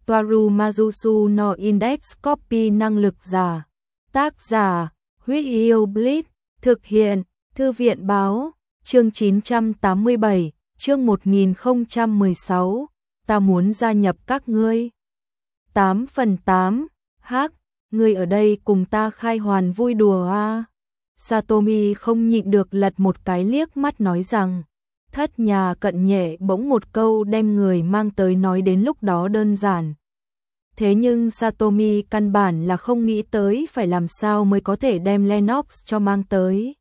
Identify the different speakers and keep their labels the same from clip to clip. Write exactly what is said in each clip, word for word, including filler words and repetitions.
Speaker 1: Toaru Majusu no Index Copy năng lực giả. Tác giả, Huyết Yêu Blitz, thực hiện, Thư viện báo, chương chín trăm tám mươi bảy, chương một nghìn không trăm mười sáu, ta muốn gia nhập các ngươi. tám phần tám, hắc, ngươi ở đây cùng ta khai hoàn vui đùa à. Satomi không nhịn được lật một cái liếc mắt nói rằng, Thất Nhà Cận nhẹ bỗng một câu đem người mang tới nói đến lúc đó đơn giản. Thế nhưng Satomi căn bản là không nghĩ tới phải làm sao mới có thể đem Lennox cho mang tới.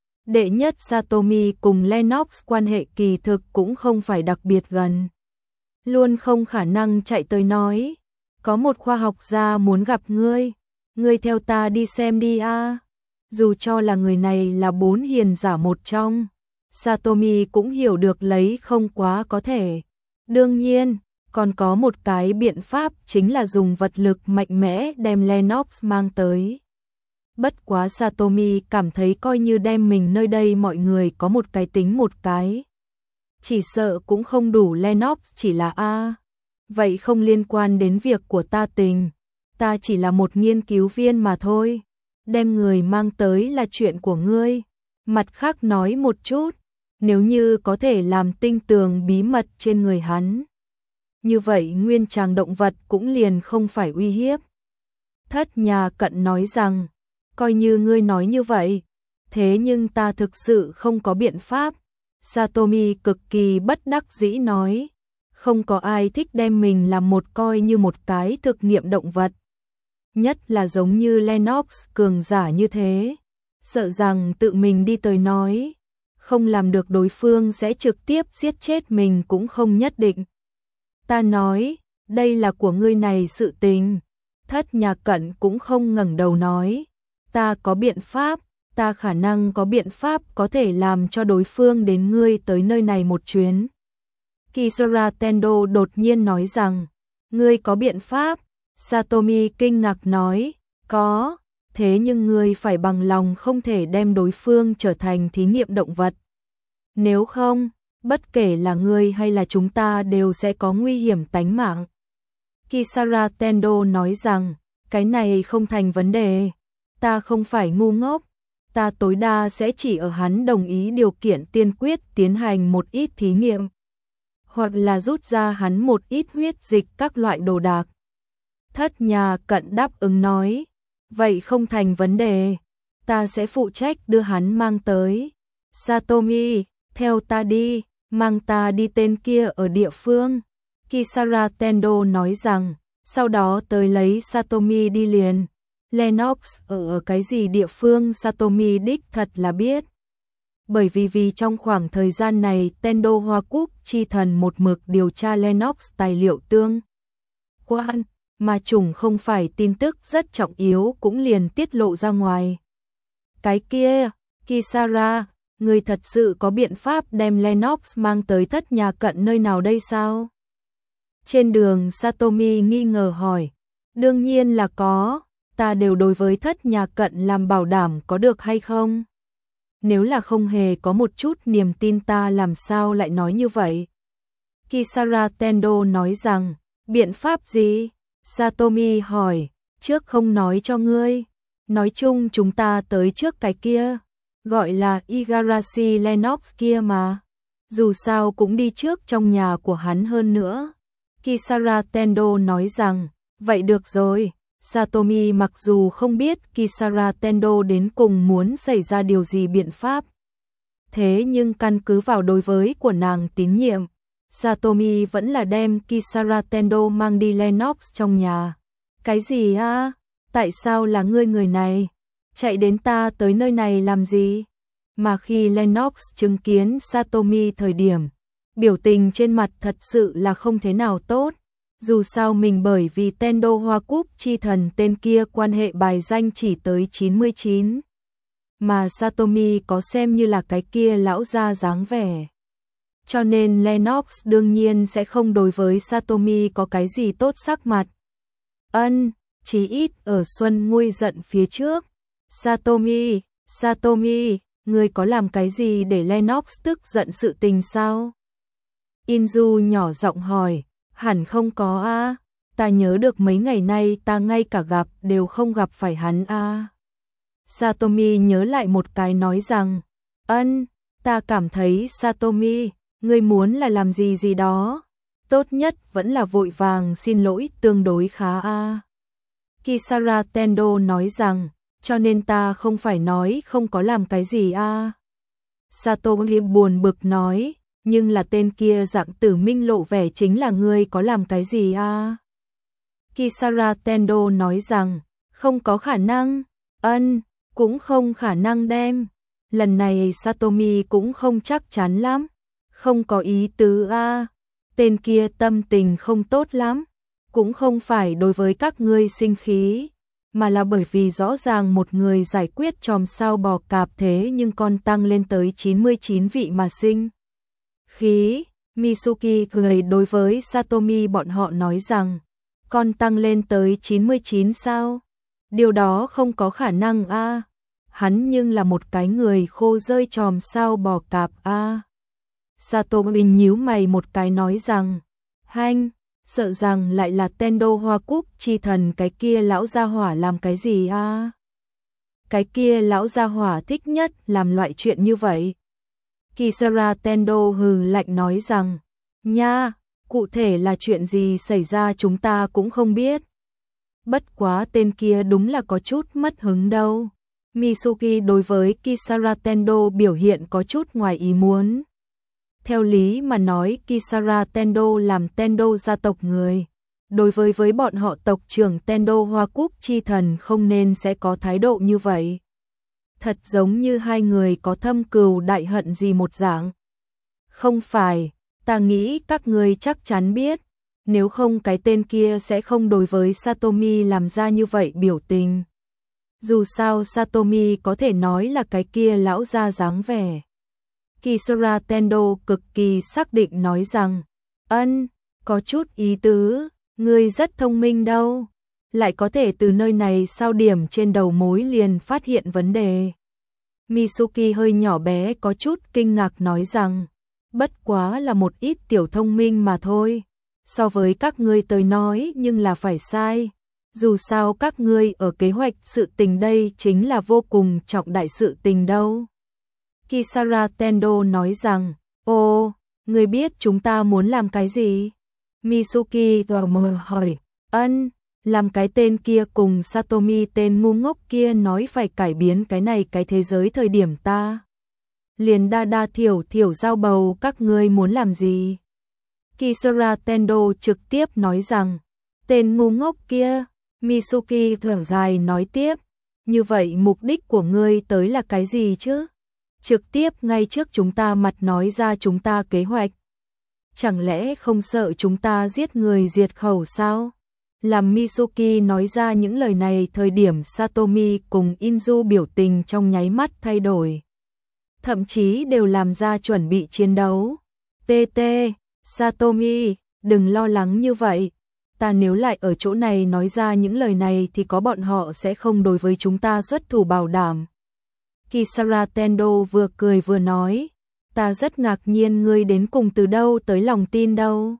Speaker 1: Đệ nhất, Satomi cùng Lennox quan hệ kỳ thực cũng không phải đặc biệt gần. Luôn không khả năng chạy tới nói, có một khoa học gia muốn gặp ngươi, ngươi theo ta đi xem đi a. Dù cho là người này là bốn hiền giả một trong, Satomi cũng hiểu được lấy không quá có thể. Đương nhiên, còn có một cái biện pháp chính là dùng vật lực mạnh mẽ đem Lennox mang tới. Bất quá Satomi cảm thấy coi như đem mình nơi đây mọi người có một cái tính một cái. Chỉ sợ cũng không đủ. Lennox chỉ là A. Vậy không liên quan đến việc của ta tình. Ta chỉ là một nghiên cứu viên mà thôi. Đem người mang tới là chuyện của ngươi. Mặt khác nói một chút, nếu như có thể làm tinh tường bí mật trên người hắn, như vậy nguyên tràng động vật cũng liền không phải uy hiếp. Thất Nhà Cận nói rằng, coi như ngươi nói như vậy, thế nhưng ta thực sự không có biện pháp. Satomi cực kỳ bất đắc dĩ nói, không có ai thích đem mình làm một coi như một cái thực nghiệm động vật. Nhất là giống như Lennox cường giả như thế, sợ rằng tự mình đi tới nói, không làm được đối phương sẽ trực tiếp giết chết mình cũng không nhất định. Ta nói, đây là của ngươi này sự tình. Thất Nhà Cận cũng không ngẩng đầu nói, ta có biện pháp, ta khả năng có biện pháp có thể làm cho đối phương đến ngươi tới nơi này một chuyến. Kisara Tendo đột nhiên nói rằng, ngươi có biện pháp? Satomi kinh ngạc nói, có, thế nhưng ngươi phải bằng lòng không thể đem đối phương trở thành thí nghiệm động vật. Nếu không, bất kể là ngươi hay là chúng ta đều sẽ có nguy hiểm tánh mạng. Kisara Tendo nói rằng, cái này không thành vấn đề, ta không phải ngu ngốc, ta tối đa sẽ chỉ ở hắn đồng ý điều kiện tiên quyết tiến hành một ít thí nghiệm, hoặc là rút ra hắn một ít huyết dịch các loại đồ đạc. Thất Nhà Cận đáp ứng nói, vậy không thành vấn đề, ta sẽ phụ trách đưa hắn mang tới. Satomi, theo ta đi, mang ta đi tên kia ở địa phương. Kisara Tendo nói rằng, sau đó tới lấy Satomi đi liền. Lennox ở, ở cái gì địa phương Satomi đích thật là biết. Bởi vì vì trong khoảng thời gian này Tendo Hoa Cúc chi thần một mực điều tra Lennox tài liệu tương quan, mà chủng không phải tin tức rất trọng yếu cũng liền tiết lộ ra ngoài. Cái kia, Kisara, người thật sự có biện pháp đem Lennox mang tới Thất Nhà Cận nơi nào đây sao? Trên đường Satomi nghi ngờ hỏi, đương nhiên là có, ta đều đối với Thất Nhà Cận làm bảo đảm có được hay không? Nếu là không hề có một chút niềm tin ta làm sao lại nói như vậy? Kisara Tendo nói rằng, biện pháp gì? Satomi hỏi, trước không nói cho ngươi, nói chung chúng ta tới trước cái kia, gọi là Igarashi Lennox kia mà, dù sao cũng đi trước trong nhà của hắn hơn nữa. Kisara Tendo nói rằng, vậy được rồi. Satomi mặc dù không biết Kisara Tendo đến cùng muốn xảy ra điều gì biện pháp, thế nhưng căn cứ vào đối với của nàng tín nhiệm, Satomi vẫn là đem Kisara Tendo mang đi Lennox trong nhà. Cái gì a? Tại sao là ngươi người này? Chạy đến ta tới nơi này làm gì? Mà khi Lennox chứng kiến Satomi thời điểm, biểu tình trên mặt thật sự là không thế nào tốt. Dù sao mình bởi vì Tendo Hoa Cúc chi thần tên kia quan hệ bài danh chỉ tới chín mươi chín. Mà Satomi có xem như là cái kia lão gia dáng vẻ. Cho nên Lennox đương nhiên sẽ không đối với Satomi có cái gì tốt sắc mặt. Ân, chí ít ở xuân nguôi giận phía trước. Satomi, Satomi, ngươi có làm cái gì để Lennox tức giận sự tình sao? Inju nhỏ giọng hỏi, hẳn không có a, ta nhớ được mấy ngày nay ta ngay cả gặp đều không gặp phải hắn a. À. Satomi nhớ lại một cái nói rằng, ân, ta cảm thấy Satomi, ngươi muốn là làm gì gì đó, tốt nhất vẫn là vội vàng xin lỗi tương đối khá a. À. Kisara Tendo nói rằng, cho nên ta không phải nói không có làm cái gì a. À. Satomi buồn bực nói, nhưng là tên kia dạng tử minh lộ vẻ chính là ngươi có làm cái gì a. À. Kisara Tendo nói rằng, không có khả năng, ân, cũng không khả năng đem. Lần này Satomi cũng không chắc chắn lắm, không có ý tứ a. À. Tên kia tâm tình không tốt lắm, cũng không phải đối với các ngươi sinh khí, mà là bởi vì rõ ràng một người giải quyết chòm sao bò cạp thế nhưng con tăng lên tới chín mươi chín vị mà sinh khí. Mitsuki cười đối với Satomi bọn họ nói rằng, con tăng lên tới chín mươi chín sao? Điều đó không có khả năng a. À. Hắn nhưng là một cái người khô rơi chòm sao bò cạp a. À. Satomi nhíu mày một cái nói rằng, hanh, sợ rằng lại là Tendo Hoa Cúc chi thần cái kia lão gia hỏa làm cái gì a? À? Cái kia lão gia hỏa thích nhất làm loại chuyện như vậy. Kisara Tendo hừ lạnh nói rằng, nha, cụ thể là chuyện gì xảy ra chúng ta cũng không biết. Bất quá tên kia đúng là có chút mất hứng đâu. Mitsuki đối với Kisara Tendo biểu hiện có chút ngoài ý muốn. Theo lý mà nói Kisara Tendo làm Tendo gia tộc người. Đối với với bọn họ tộc trưởng Tendo Hoa Cúc chi thần không nên sẽ có thái độ như vậy. Thật giống như hai người có thâm cừu đại hận gì một dạng. Không phải, ta nghĩ các người chắc chắn biết. Nếu không cái tên kia sẽ không đối với Satomi làm ra như vậy biểu tình. Dù sao Satomi có thể nói là cái kia lão gia dáng vẻ. Kisara Tendo cực kỳ xác định nói rằng, ân, có chút ý tứ, ngươi rất thông minh đâu, lại có thể từ nơi này sao điểm trên đầu mối liền phát hiện vấn đề. Mitsuki hơi nhỏ bé có chút kinh ngạc nói rằng, bất quá là một ít tiểu thông minh mà thôi, so với các ngươi tới nói nhưng là phải sai. Dù sao các ngươi ở kế hoạch sự tình đây chính là vô cùng trọng đại sự tình đâu. Kisara Tendo nói rằng, ô, ngươi biết chúng ta muốn làm cái gì? Mitsuki tò mò hỏi, ân, làm cái tên kia cùng Satomi tên ngu ngốc kia nói phải cải biến cái này cái thế giới thời điểm ta. Liền đa đa thiểu thiểu giao bầu các ngươi muốn làm gì? Kisara Tendo trực tiếp nói rằng, tên ngu ngốc kia. Mitsuki thở dài nói tiếp, như vậy mục đích của ngươi tới là cái gì chứ? Trực tiếp ngay trước chúng ta mặt nói ra chúng ta kế hoạch. Chẳng lẽ không sợ chúng ta giết người diệt khẩu sao? Làm Mitsuki nói ra những lời này thời điểm Satomi cùng Inju biểu tình trong nháy mắt thay đổi. Thậm chí đều làm ra chuẩn bị chiến đấu. tê tê, Satomi, đừng lo lắng như vậy. Ta nếu lại ở chỗ này nói ra những lời này thì có bọn họ sẽ không đối với chúng ta xuất thủ bảo đảm. Kisara Tendo vừa cười vừa nói, ta rất ngạc nhiên ngươi đến cùng từ đâu tới lòng tin đâu.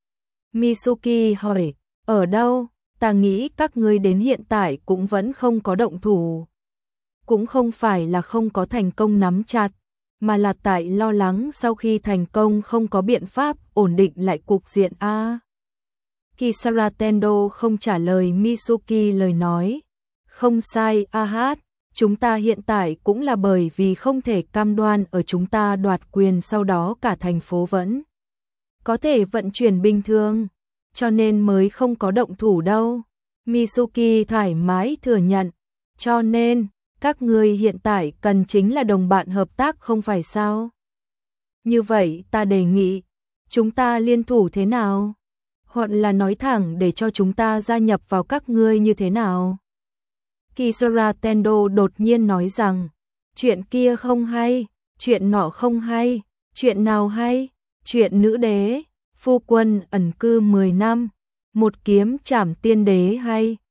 Speaker 1: Mitsuki hỏi, ở đâu? Ta nghĩ các ngươi đến hiện tại cũng vẫn không có động thủ. Cũng không phải là không có thành công nắm chặt, mà là tại lo lắng sau khi thành công không có biện pháp ổn định lại cục diện a. Kisara Tendo không trả lời Mitsuki lời nói. Không sai a hát, chúng ta hiện tại cũng là bởi vì không thể cam đoan ở chúng ta đoạt quyền sau đó cả thành phố vẫn có thể vận chuyển bình thường, cho nên mới không có động thủ đâu. Mitsuki thoải mái thừa nhận, cho nên các ngươi hiện tại cần chính là đồng bạn hợp tác không phải sao? Như vậy ta đề nghị, chúng ta liên thủ thế nào? Hoặc là nói thẳng để cho chúng ta gia nhập vào các ngươi như thế nào? Kisara Tendo đột nhiên nói rằng, chuyện kia không hay, chuyện nọ không hay, chuyện nào hay, chuyện nữ đế, phu quân ẩn cư mười năm, một kiếm trảm tiên đế hay,